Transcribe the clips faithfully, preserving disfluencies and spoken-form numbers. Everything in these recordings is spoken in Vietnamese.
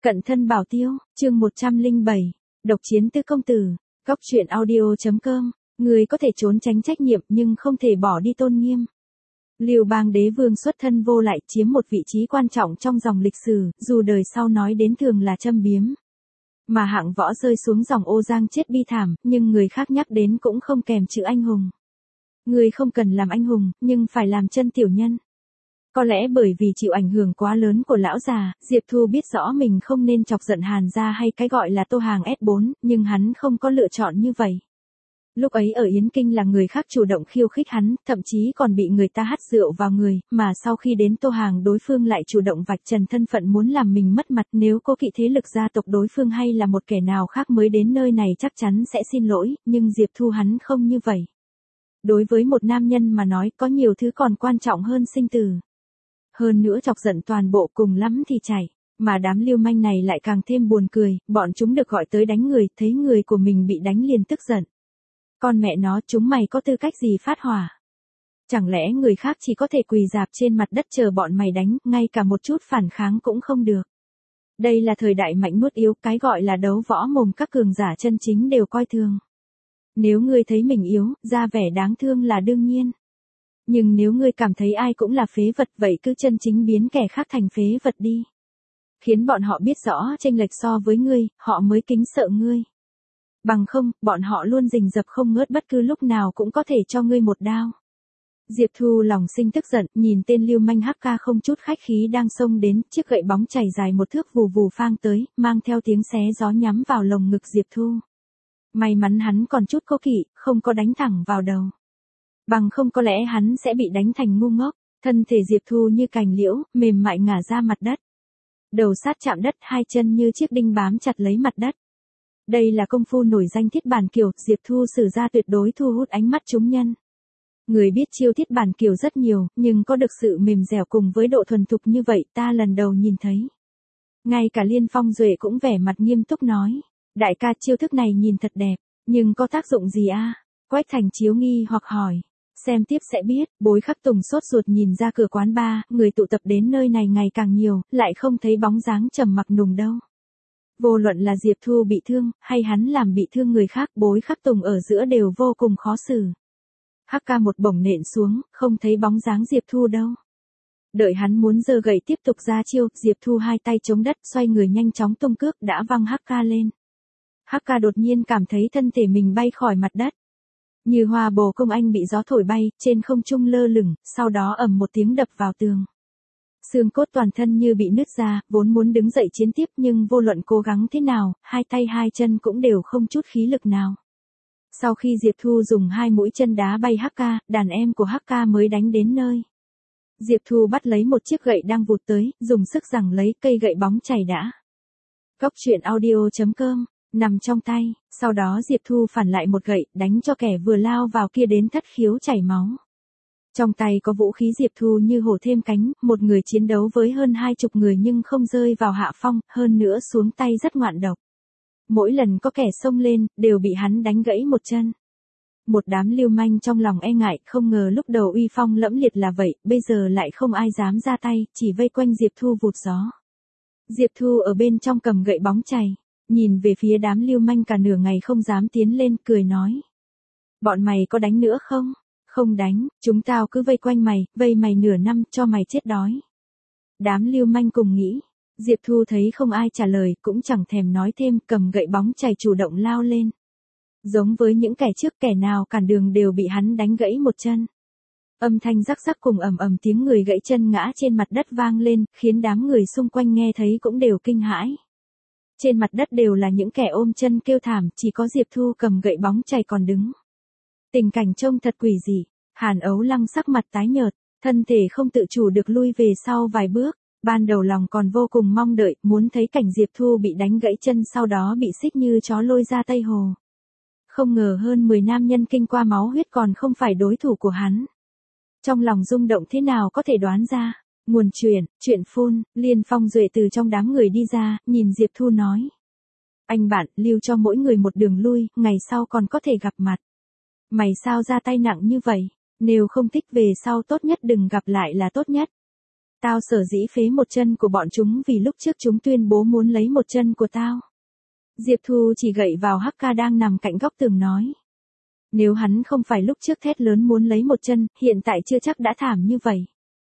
Cận thân bảo tiêu, chương một trăm lẻ bảy, độc chiến tứ công tử, góc truyện audio.com, người có thể trốn tránh trách nhiệm nhưng không thể bỏ đi tôn nghiêm. Lưu Bang đế vương xuất thân vô lại chiếm một vị trí quan trọng trong dòng lịch sử, dù đời sau nói đến thường là châm biếm. Mà hạng võ rơi xuống dòng ô giang chết bi thảm, nhưng người khác nhắc đến cũng không kèm chữ anh hùng. Người không cần làm anh hùng, nhưng phải làm chân tiểu nhân. Có lẽ bởi vì chịu ảnh hưởng quá lớn của lão già, Diệp Thu biết rõ mình không nên chọc giận Hàn gia hay cái gọi là tô hàng ét bốn, nhưng hắn không có lựa chọn như vậy. Lúc ấy ở Yến Kinh là người khác chủ động khiêu khích hắn, thậm chí còn bị người ta hắt rượu vào người, mà sau khi đến tô hàng đối phương lại chủ động vạch trần thân phận muốn làm mình mất mặt, nếu cố kỵ thế lực gia tộc đối phương hay là một kẻ nào khác mới đến nơi này chắc chắn sẽ xin lỗi, nhưng Diệp Thu hắn không như vậy. Đối với một nam nhân mà nói có nhiều thứ còn quan trọng hơn sinh tử. Hơn nữa chọc giận toàn bộ cùng lắm thì chạy, mà đám lưu manh này lại càng thêm buồn cười, bọn chúng được gọi tới đánh người, thấy người của mình bị đánh liền tức giận. Con mẹ nó, chúng mày có tư cách gì phát hỏa? Chẳng lẽ người khác chỉ có thể quỳ rạp trên mặt đất chờ bọn mày đánh, ngay cả một chút phản kháng cũng không được. Đây là thời đại mạnh nuốt yếu, cái gọi là đấu võ mồm các cường giả chân chính đều coi thường. Nếu ngươi thấy mình yếu, ra vẻ đáng thương là đương nhiên. Nhưng nếu ngươi cảm thấy ai cũng là phế vật vậy cứ chân chính biến kẻ khác thành phế vật đi. Khiến bọn họ biết rõ chênh lệch so với ngươi, họ mới kính sợ ngươi. Bằng không, bọn họ luôn rình rập không ngớt bất cứ lúc nào cũng có thể cho ngươi một đao. Diệp Thu lòng sinh tức giận, nhìn tên lưu manh hắc ca không chút khách khí đang xông đến, chiếc gậy bóng chảy dài một thước vù vù phang tới, mang theo tiếng xé gió nhắm vào lồng ngực Diệp Thu. May mắn hắn còn chút cố kỵ, không có đánh thẳng vào đầu. Bằng không có lẽ hắn sẽ bị đánh thành ngu ngốc, thân thể Diệp Thu như cành liễu, mềm mại ngả ra mặt đất. Đầu sát chạm đất, hai chân như chiếc đinh bám chặt lấy mặt đất. Đây là công phu nổi danh Thiết Bản Kiều, Diệp Thu sử ra tuyệt đối thu hút ánh mắt chúng nhân. Người biết chiêu Thiết Bản Kiều rất nhiều, nhưng có được sự mềm dẻo cùng với độ thuần thục như vậy ta lần đầu nhìn thấy. Ngay cả Liên Phong Duệ cũng vẻ mặt nghiêm túc nói, đại ca chiêu thức này nhìn thật đẹp, nhưng có tác dụng gì a? Quách Thành Chiếu nghi hoặc hỏi. Xem tiếp sẽ biết, Bối Khắc Tùng sốt ruột nhìn ra cửa quán bar, người tụ tập đến nơi này ngày càng nhiều, lại không thấy bóng dáng Trầm Mặc Nùng đâu. Vô luận là Diệp Thu bị thương, hay hắn làm bị thương người khác, Bối Khắc Tùng ở giữa đều vô cùng khó xử. Hắc ca một bổng nện xuống, không thấy bóng dáng Diệp Thu đâu. Đợi hắn muốn giơ gậy tiếp tục ra chiêu, Diệp Thu hai tay chống đất, xoay người nhanh chóng tung cước đã văng Hắc ca lên. Hắc ca đột nhiên cảm thấy thân thể mình bay khỏi mặt đất. Như hoa bồ công anh bị gió thổi bay, trên không trung lơ lửng, sau đó ầm một tiếng đập vào tường. Xương cốt toàn thân như bị nứt ra, vốn muốn đứng dậy chiến tiếp nhưng vô luận cố gắng thế nào, hai tay hai chân cũng đều không chút khí lực nào. Sau khi Diệp Thu dùng hai mũi chân đá bay Hắc ca, đàn em của Hắc ca mới đánh đến nơi. Diệp Thu bắt lấy một chiếc gậy đang vụt tới, dùng sức giằng lấy cây gậy bóng chảy đã. Góc truyện audio.com, nằm trong tay, sau đó Diệp Thu phản lại một gậy, đánh cho kẻ vừa lao vào kia đến thất khiếu chảy máu. Trong tay có vũ khí Diệp Thu như hổ thêm cánh, một người chiến đấu với hơn hai chục người nhưng không rơi vào hạ phong, hơn nữa xuống tay rất ngoạn độc. Mỗi lần có kẻ xông lên, đều bị hắn đánh gãy một chân. Một đám lưu manh trong lòng e ngại, không ngờ lúc đầu uy phong lẫm liệt là vậy, bây giờ lại không ai dám ra tay, chỉ vây quanh Diệp Thu vụt gió. Diệp Thu ở bên trong cầm gậy bóng chày, nhìn về phía đám lưu manh cả nửa ngày không dám tiến lên, cười nói. Bọn mày có đánh nữa không? Không đánh, chúng tao cứ vây quanh mày, vây mày nửa năm, cho mày chết đói. Đám lưu manh cùng nghĩ, Diệp Thu thấy không ai trả lời, cũng chẳng thèm nói thêm, cầm gậy bóng chày chủ động lao lên. Giống với những kẻ trước, kẻ nào cản đường đều bị hắn đánh gãy một chân. Âm thanh rắc rắc cùng ầm ầm tiếng người gãy chân ngã trên mặt đất vang lên, khiến đám người xung quanh nghe thấy cũng đều kinh hãi. Trên mặt đất đều là những kẻ ôm chân kêu thảm, chỉ có Diệp Thu cầm gậy bóng chày còn đứng. Tình cảnh trông thật quỷ dị, Hàn Ấu Lăng sắc mặt tái nhợt, thân thể không tự chủ được lui về sau vài bước, ban đầu lòng còn vô cùng mong đợi, muốn thấy cảnh Diệp Thu bị đánh gãy chân sau đó bị xích như chó lôi ra Tây Hồ. Không ngờ hơn mười nam nhân kinh qua máu huyết còn không phải đối thủ của hắn. Trong lòng rung động thế nào có thể đoán ra. Nguồn chuyện, chuyện phun, Liên Phong Duệ từ trong đám người đi ra, nhìn Diệp Thu nói. Anh bạn, lưu cho mỗi người một đường lui, ngày sau còn có thể gặp mặt. Mày sao ra tay nặng như vậy, nếu không thích về sau tốt nhất đừng gặp lại là tốt nhất. Tao sở dĩ phế một chân của bọn chúng vì lúc trước chúng tuyên bố muốn lấy một chân của tao. Diệp Thu chỉ gậy vào Hắc Ca đang nằm cạnh góc tường nói. Nếu hắn không phải lúc trước thét lớn muốn lấy một chân, hiện tại chưa chắc đã thảm như vậy.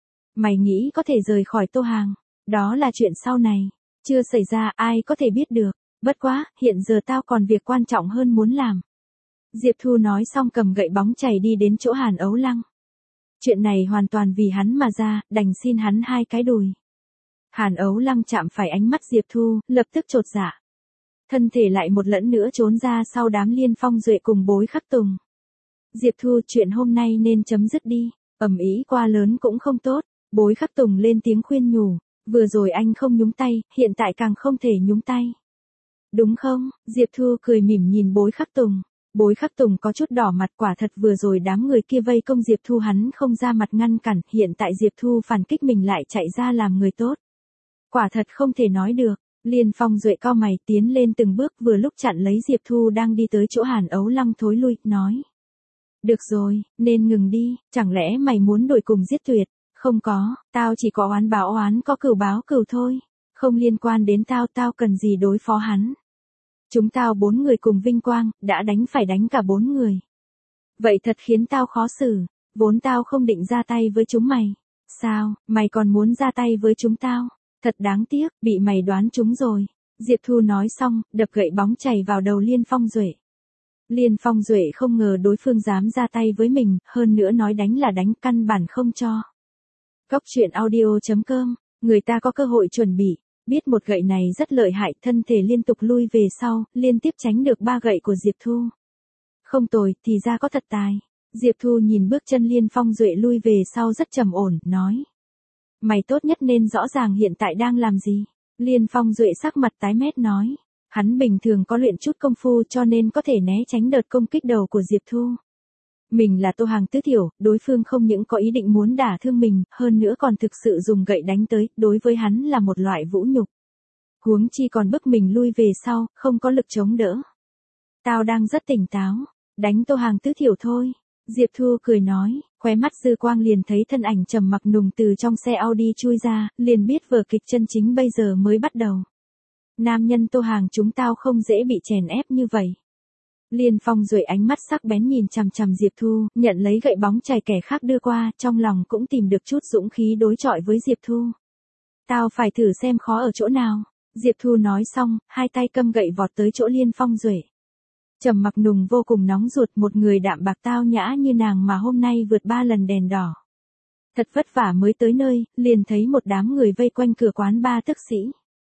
Mày nghĩ có thể rời khỏi Tô Hàng, đó là chuyện sau này, chưa xảy ra ai có thể biết được, bất quá, hiện giờ tao còn việc quan trọng hơn muốn làm. Diệp Thu nói xong cầm gậy bóng chày đi đến chỗ Hàn Ấu Lăng. Chuyện này hoàn toàn vì hắn mà ra, đành xin hắn hai cái đùi. Hàn Ấu Lăng chạm phải ánh mắt Diệp Thu, lập tức chột dạ. Thân thể lại một lẫn nữa trốn ra sau đám Liên Phong Duệ cùng Bối Khắc Tùng. Diệp Thu, chuyện hôm nay nên chấm dứt đi, ầm ĩ quá lớn cũng không tốt. Bối Khắc Tùng lên tiếng khuyên nhủ, vừa rồi anh không nhúng tay, hiện tại càng không thể nhúng tay. Đúng không? Diệp Thu cười mỉm nhìn Bối Khắc Tùng. Bối Khắc Tùng có chút đỏ mặt, quả thật vừa rồi đám người kia vây công Diệp Thu hắn không ra mặt ngăn cản, hiện tại Diệp Thu phản kích mình lại chạy ra làm người tốt. Quả thật không thể nói được. Liên Phong Duệ cau mày tiến lên từng bước vừa lúc chặn lấy Diệp Thu đang đi tới chỗ Hàn Ấu Lăng thối lui, nói. Được rồi, nên ngừng đi, chẳng lẽ mày muốn đuổi cùng giết tuyệt? Không có, tao chỉ có oán báo oán có cừu báo cừu thôi. Không liên quan đến tao, tao cần gì đối phó hắn. Chúng tao bốn người cùng vinh quang, đã đánh phải đánh cả bốn người. Vậy thật khiến tao khó xử, vốn tao không định ra tay với chúng mày. Sao, mày còn muốn ra tay với chúng tao? Thật đáng tiếc, bị mày đoán trúng rồi. Diệp Thu nói xong, đập gậy bóng chày vào đầu Liên Phong Duệ. Liên Phong Duệ không ngờ đối phương dám ra tay với mình, hơn nữa nói đánh là đánh, căn bản không cho. Góc truyện audio chấm com, người ta có cơ hội chuẩn bị, biết một gậy này rất lợi hại, thân thể liên tục lui về sau, liên tiếp tránh được ba gậy của Diệp Thu. Không tồi, thì ra có thật tài. Diệp Thu nhìn bước chân Liên Phong Duệ lui về sau rất trầm ổn, nói. Mày tốt nhất nên rõ ràng hiện tại đang làm gì. Liên Phong Duệ sắc mặt tái mét nói. Hắn bình thường có luyện chút công phu cho nên có thể né tránh đợt công kích đầu của Diệp Thu. Mình là Tô Hàng Tứ Thiểu, đối phương không những có ý định muốn đả thương mình, hơn nữa còn thực sự dùng gậy đánh tới, đối với hắn là một loại vũ nhục. Huống chi còn bức mình lui về sau, không có lực chống đỡ. Tao đang rất tỉnh táo, đánh Tô Hàng Tứ Thiểu thôi. Diệp Thu cười nói, khóe mắt dư quang liền thấy thân ảnh Trầm Mặc Nùng từ trong xe Audi chui ra, liền biết vở kịch chân chính bây giờ mới bắt đầu. Nam nhân Tô Hàng chúng tao không dễ bị chèn ép như vậy. Liên Phong Duệ ánh mắt sắc bén nhìn chằm chằm Diệp Thu, nhận lấy gậy bóng chày kẻ khác đưa qua, trong lòng cũng tìm được chút dũng khí đối chọi với Diệp Thu. Tao phải thử xem khó ở chỗ nào. Diệp Thu nói xong, hai tay cầm gậy vọt tới chỗ Liên Phong Duệ. Trầm Mặc Nùng vô cùng nóng ruột, một người đạm bạc tao nhã như nàng mà hôm nay vượt ba lần đèn đỏ. Thật vất vả mới tới nơi, liền thấy một đám người vây quanh cửa quán ba tức sĩ.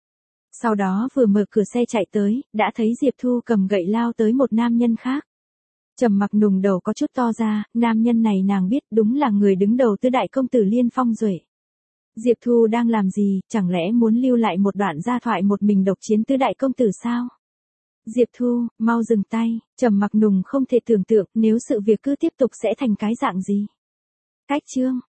Sau đó vừa mở cửa xe chạy tới, đã thấy Diệp Thu cầm gậy lao tới một nam nhân khác. Trầm Mặc Nùng đầu có chút to ra, nam nhân này nàng biết đúng là người đứng đầu tứ đại công tử Liên Phong Duệ. Diệp Thu đang làm gì, chẳng lẽ muốn lưu lại một đoạn gia thoại một mình độc chiến tứ đại công tử sao? Diệp Thu, mau dừng tay, Trầm Mặc Nùng không thể tưởng tượng nếu sự việc cứ tiếp tục sẽ thành cái dạng gì. Cách chương